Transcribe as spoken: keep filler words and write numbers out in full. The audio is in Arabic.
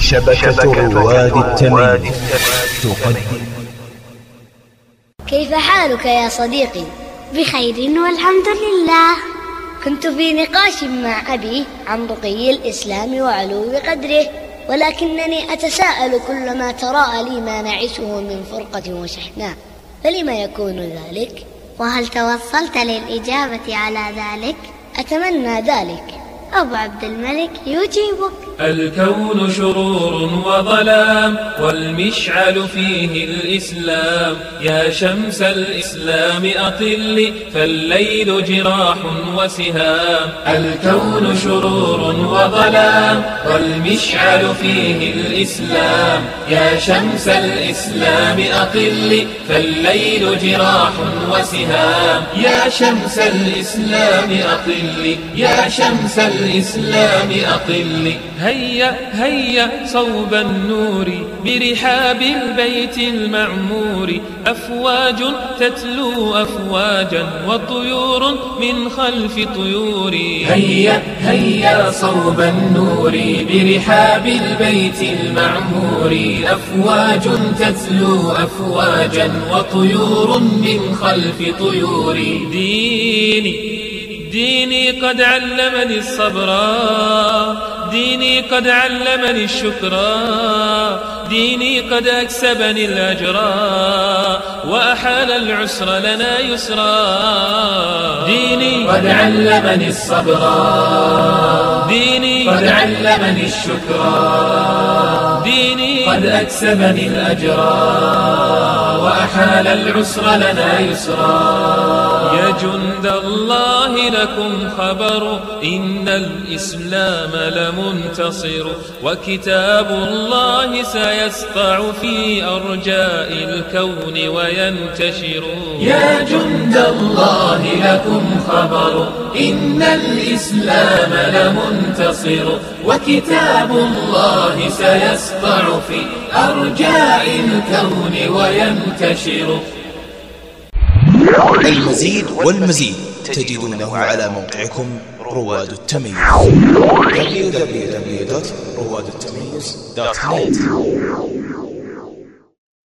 شبكة رواد التمييز تقدم. كيف حالك يا صديقي؟ بخير والحمد لله. كنت في نقاش مع أبي عن رقي الإسلام وعلو قدره، ولكنني أتساءل كلما تراءى لي ما نعيشه من فرقة وشحناء، فلما يكون ذلك؟ وهل توصلت للإجابة على ذلك؟ أتمنى ذلك. أبو عبد الملك يجيبك. الكون شرور وظلام، والمشعل فيه الإسلام. يا شمس الإسلام أطل، فالليل جراح وسهام. الكون شرور وظلام، والمشعل فيه الإسلام. يا شمس الإسلام أطل، فالليل جراح وسهام. يا شمس الإسلام أطل، يا شمس الإسلام أطل. هيا هيا صوب النور برحاب البيت المعمور. أفواج تتلو أفواجا، وطيور من خلف طيور. هيا هيا صوب النور برحاب البيت المعمور. أفواج تتلو أفواجا، وطيور من خلف طيور. ديني ديني قد علمني الصبر، ديني قد علمني الشكر. ديني قد أكسبني الأجر، وأحال العسر لنا يسرا. ديني قد علمني الصبر، ديني قد علمني الشكر. ديني قد أكسبني الأجر، وأحال العسر لنا يسرا. يا جند الله لكم خبر، إن الإسلام لمنتصر. وكتاب الله سيسطع في أرجاء الكون وينتشر. يا جند الله لكم خبر، إن الإسلام لمنتصر. وكتاب الله سيسطع في أرجاء الكون وينتشر. المزيد والمزيد تجدونه على موقعكم رواد التمييز دبليو دبليو دبليو دوت رواد التمييز دوت نت.